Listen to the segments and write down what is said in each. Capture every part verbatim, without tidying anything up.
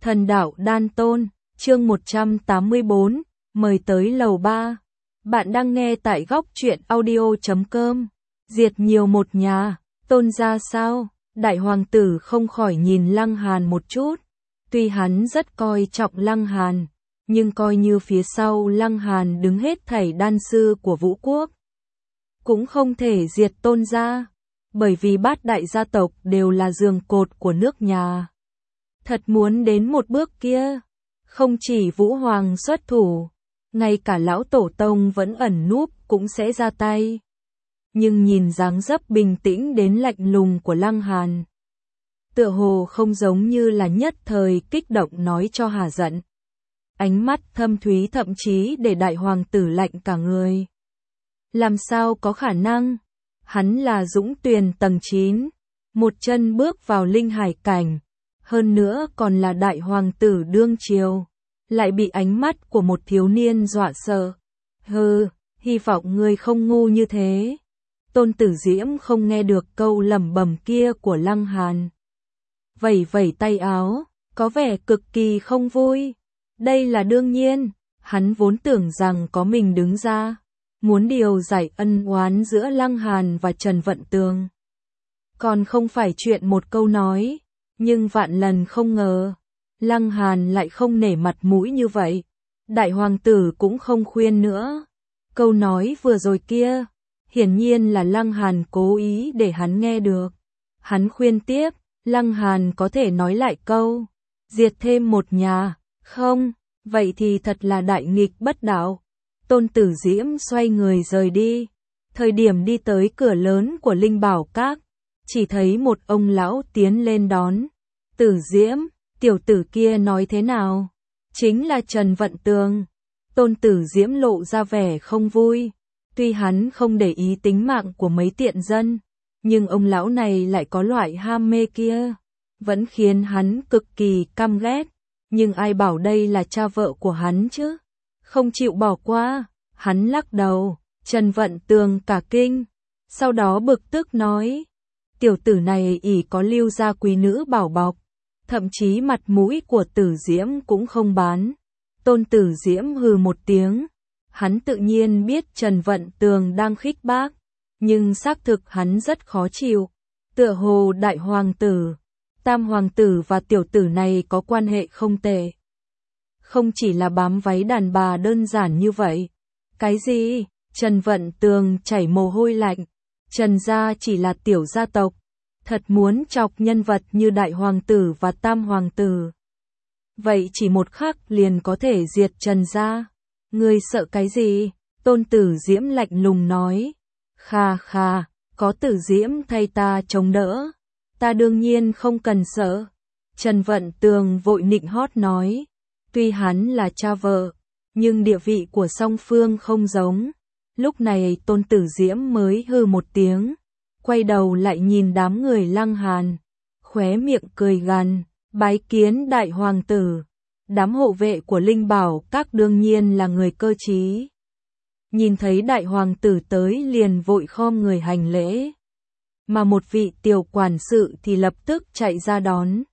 Thần đạo đan tôn, chương một trăm tám mươi bốn, mời tới lầu ba. Bạn đang nghe tại góc truyện audio chấm com. Diệt nhiều một nhà, tôn ra sao? Đại hoàng tử không khỏi nhìn Lăng Hàn một chút. Tuy hắn rất coi trọng Lăng Hàn, nhưng coi như phía sau Lăng Hàn đứng hết thảy đan sư của Vũ Quốc, cũng không thể diệt tôn ra, bởi vì bát đại gia tộc đều là giường cột của nước nhà. Thật muốn đến một bước kia, không chỉ Vũ Hoàng xuất thủ, ngay cả lão tổ tông vẫn ẩn núp cũng sẽ ra tay. Nhưng nhìn dáng dấp bình tĩnh đến lạnh lùng của Lăng Hàn, tựa hồ không giống như là nhất thời kích động nói cho hà giận. Ánh mắt thâm thúy thậm chí để đại hoàng tử lạnh cả người. Làm sao có khả năng? Hắn là Dũng Tuyền tầng chín, một chân bước vào linh hải cảnh, hơn nữa còn là đại hoàng tử đương triều, lại bị ánh mắt của một thiếu niên dọa sợ. Hừ, hy vọng ngươi không ngu như thế. Tôn Tử Diễm không nghe được câu lẩm bẩm kia của Lăng Hàn. Vẩy vẩy tay áo, có vẻ cực kỳ không vui. Đây là đương nhiên, hắn vốn tưởng rằng có mình đứng ra, muốn điều giải ân oán giữa Lăng Hàn và Trần Vận Tường. Còn không phải chuyện một câu nói, nhưng vạn lần không ngờ, Lăng Hàn lại không nể mặt mũi như vậy. Đại hoàng tử cũng không khuyên nữa. Câu nói vừa rồi kia, hiển nhiên là Lăng Hàn cố ý để hắn nghe được. Hắn khuyên tiếp, Lăng Hàn có thể nói lại câu, diệt thêm một nhà, không, vậy thì thật là đại nghịch bất đạo. Tôn Tử Diễm xoay người rời đi. Thời điểm đi tới cửa lớn của Linh Bảo Các, chỉ thấy một ông lão tiến lên đón. Tử Diễm, tiểu tử kia nói thế nào? Chính là Trần Vận Tường. Tôn Tử Diễm lộ ra vẻ không vui. Tuy hắn không để ý tính mạng của mấy tiện dân, nhưng ông lão này lại có loại ham mê kia, vẫn khiến hắn cực kỳ căm ghét. Nhưng ai bảo đây là cha vợ của hắn chứ? Không chịu bỏ qua. Hắn lắc đầu. Trần Vận Tường cả kinh, sau đó bực tức nói, tiểu tử này ỷ có lưu gia quý nữ bảo bọc, thậm chí mặt mũi của Tử Diễm cũng không bán. Tôn Tử Diễm hừ một tiếng. Hắn tự nhiên biết Trần Vận Tường đang khích bác, nhưng xác thực hắn rất khó chịu. Tựa hồ đại hoàng tử, tam hoàng tử và tiểu tử này có quan hệ không tệ. Không chỉ là bám váy đàn bà đơn giản như vậy. Cái gì? Trần Vận Tường chảy mồ hôi lạnh. Trần gia chỉ là tiểu gia tộc, thật muốn chọc nhân vật như đại hoàng tử và tam hoàng tử, vậy chỉ một khắc liền có thể diệt Trần gia. Ngươi sợ cái gì? Tôn Tử Diễm lạnh lùng nói. Kha kha, có Tử Diễm thay ta chống đỡ, ta đương nhiên không cần sợ. Trần Vận Tường vội nịnh hót nói. Tuy hắn là cha vợ, nhưng địa vị của song phương không giống. Lúc này Tôn Tử Diễm mới hừ một tiếng, quay đầu lại nhìn đám người Lăng Hàn, khóe miệng cười gằn, bái kiến đại hoàng tử. Đám hộ vệ của Linh Bảo Các đương nhiên là người cơ trí. Nhìn thấy đại hoàng tử tới liền vội khom người hành lễ, mà một vị tiểu quản sự thì lập tức chạy ra đón.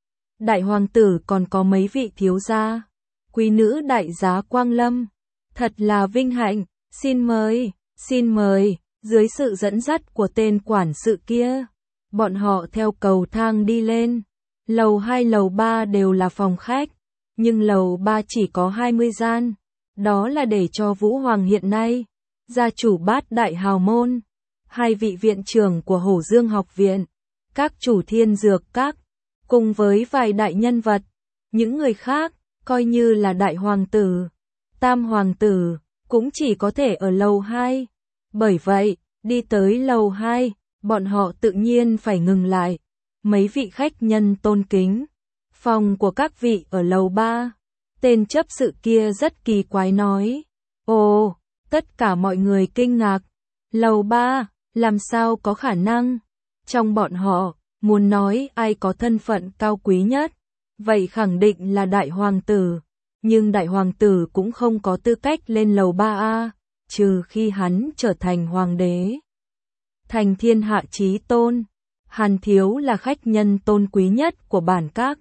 Đại hoàng tử còn có mấy vị thiếu gia, quý nữ đại giá quang lâm, thật là vinh hạnh, xin mời, xin mời. Dưới sự dẫn dắt của tên quản sự kia, bọn họ theo cầu thang đi lên. Lầu hai lầu ba đều là phòng khách, nhưng lầu ba chỉ có hai mươi gian, đó là để cho Vũ Hoàng hiện nay, gia chủ bát đại hào môn, hai vị viện trưởng của Hổ Dương học viện, các chủ thiên dược các, cùng với vài đại nhân vật. Những người khác, coi như là đại hoàng tử, tam hoàng tử, cũng chỉ có thể ở lầu hai. Bởi vậy, đi tới lầu hai, bọn họ tự nhiên phải ngừng lại. Mấy vị khách nhân tôn kính, phòng của các vị ở lầu ba. Tên chấp sự kia rất kỳ quái nói. Ồ, tất cả mọi người kinh ngạc. Lầu ba, làm sao có khả năng? Trong bọn họ, muốn nói ai có thân phận cao quý nhất, vậy khẳng định là đại hoàng tử. Nhưng đại hoàng tử cũng không có tư cách lên lầu ba a, trừ khi hắn trở thành hoàng đế, thành thiên hạ chí tôn. Hàn thiếu là khách nhân tôn quý nhất của bản các,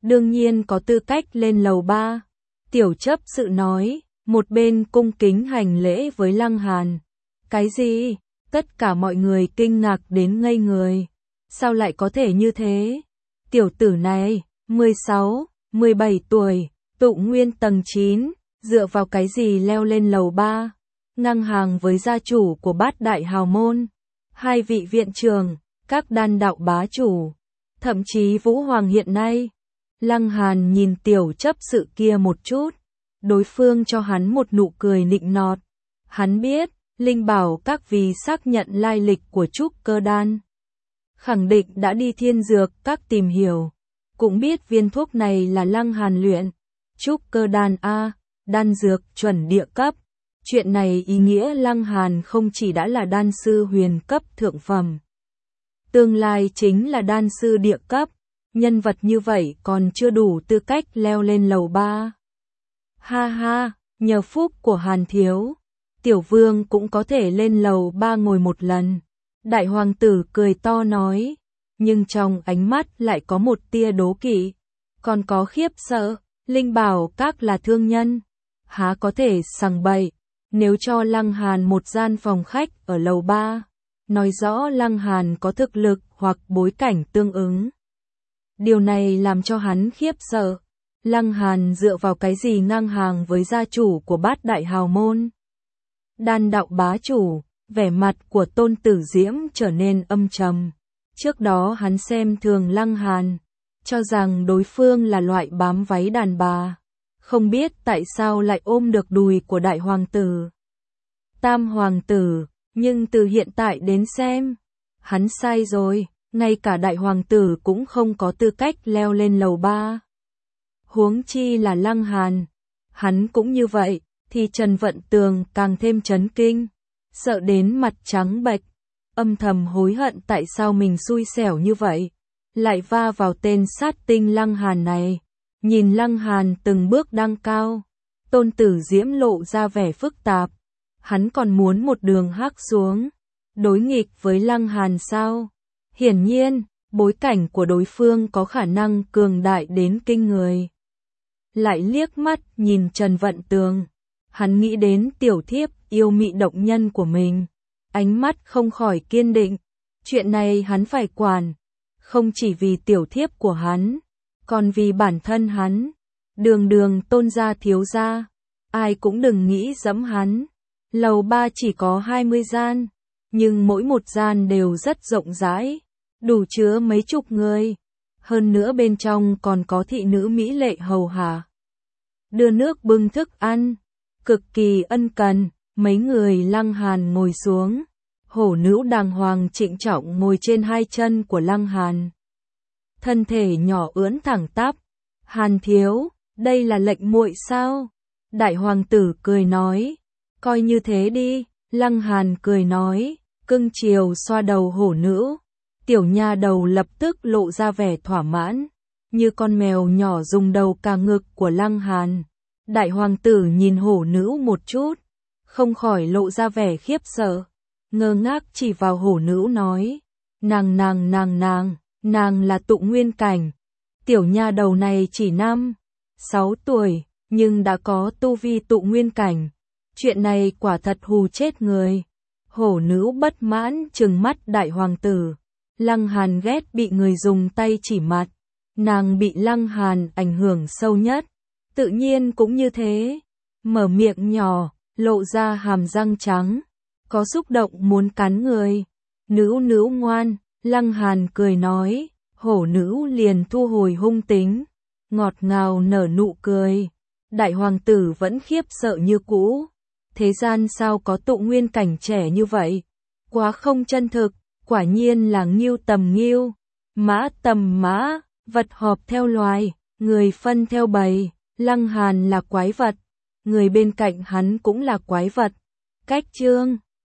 đương nhiên có tư cách lên lầu ba. Tiểu chấp sự nói, một bên cung kính hành lễ với Lăng Hàn. Cái gì? Tất cả mọi người kinh ngạc đến ngây người. Sao lại có thể như thế? Tiểu tử này, mười sáu, mười bảy tuổi, tụ nguyên tầng chín, dựa vào cái gì leo lên lầu ba? Ngang hàng với gia chủ của bát đại hào môn, hai vị viện trưởng, các đan đạo bá chủ, thậm chí Vũ Hoàng hiện nay. Lăng Hàn nhìn tiểu chấp sự kia một chút, đối phương cho hắn một nụ cười nịnh nọt. Hắn biết, Linh Bảo các vì xác nhận lai lịch của trúc cơ đan. Khẳng định đã đi thiên dược các tìm hiểu, cũng biết viên thuốc này là Lăng Hàn luyện. Trúc cơ đan A, đan dược chuẩn địa cấp. Chuyện này ý nghĩa Lăng Hàn không chỉ đã là đan sư huyền cấp thượng phẩm, tương lai chính là đan sư địa cấp. Nhân vật như vậy còn chưa đủ tư cách leo lên lầu ba. Ha ha, nhờ phúc của Hàn thiếu, tiểu vương cũng có thể lên lầu ba ngồi một lần. Đại hoàng tử cười to nói, nhưng trong ánh mắt lại có một tia đố kỵ, còn có khiếp sợ. Linh Bảo các là thương nhân, há có thể sằng bậy. Nếu cho Lăng Hàn một gian phòng khách ở lầu ba, nói rõ Lăng Hàn có thực lực hoặc bối cảnh tương ứng. Điều này làm cho hắn khiếp sợ. Lăng Hàn dựa vào cái gì ngang hàng với gia chủ của bát đại hào môn? Đan đạo bá chủ, vẻ mặt của Tôn Tử Diễm trở nên âm trầm. Trước đó hắn xem thường Lăng Hàn, cho rằng đối phương là loại bám váy đàn bà. Không biết tại sao lại ôm được đùi của đại hoàng tử, tam hoàng tử, nhưng từ hiện tại đến xem, hắn sai rồi, ngay cả đại hoàng tử cũng không có tư cách leo lên lầu ba. Huống chi là Lăng Hàn, hắn cũng như vậy, thì Trần Vận Tường càng thêm chấn kinh, sợ đến mặt trắng bệch, âm thầm hối hận tại sao mình xui xẻo như vậy, lại va vào tên sát tinh Lăng Hàn này. Nhìn Lăng Hàn từng bước đăng cao, Tôn Tử Diễm lộ ra vẻ phức tạp. Hắn còn muốn một đường hắc xuống, đối nghịch với Lăng Hàn sao? Hiển nhiên, bối cảnh của đối phương có khả năng cường đại đến kinh người. Lại liếc mắt nhìn Trần Vận Tường, hắn nghĩ đến tiểu thiếp yêu mị động nhân của mình, ánh mắt không khỏi kiên định. Chuyện này hắn phải quản, không chỉ vì tiểu thiếp của hắn, còn vì bản thân hắn. Đường đường Tôn gia thiếu gia, ai cũng đừng nghĩ giẫm hắn. Lầu ba chỉ có hai mươi gian, nhưng mỗi một gian đều rất rộng rãi, đủ chứa mấy chục người. Hơn nữa bên trong còn có thị nữ mỹ lệ hầu hạ, đưa nước bưng thức ăn, cực kỳ ân cần. Mấy người Lăng Hàn ngồi xuống, hổ nữ đàng hoàng trịnh trọng ngồi trên hai chân của Lăng Hàn, thân thể nhỏ ưỡn thẳng tắp. Hàn thiếu, đây là lệnh muội sao? Đại hoàng tử cười nói, coi như thế đi. Lăng Hàn cười nói, cưng chiều xoa đầu hổ nữ. Tiểu nha đầu lập tức lộ ra vẻ thỏa mãn, như con mèo nhỏ dùng đầu cà ngực của Lăng Hàn. Đại hoàng tử nhìn hổ nữ một chút, không khỏi lộ ra vẻ khiếp sợ, ngơ ngác chỉ vào hổ nữ nói, nàng nàng nàng nàng, nàng là tụ nguyên cảnh. Tiểu nha đầu này chỉ năm, sáu tuổi, nhưng đã có tu vi tụ nguyên cảnh. Chuyện này quả thật hù chết người. Hổ nữ bất mãn trừng mắt đại hoàng tử. Lăng Hàn ghét bị người dùng tay chỉ mặt. Nàng bị Lăng Hàn ảnh hưởng sâu nhất, tự nhiên cũng như thế. Mở miệng nhỏ, lộ ra hàm răng trắng, có xúc động muốn cắn người. Nữ nữ ngoan, Lăng Hàn cười nói. Hổ nữ liền thu hồi hung tính, ngọt ngào nở nụ cười. Đại hoàng tử vẫn khiếp sợ như cũ. Thế gian sao có tụ nguyên cảnh trẻ như vậy? Quá không chân thực, quả nhiên là ngưu tầm ngưu, mã tầm mã, vật họp theo loài, người phân theo bầy. Lăng Hàn là quái vật, người bên cạnh hắn cũng là quái vật. Cách chương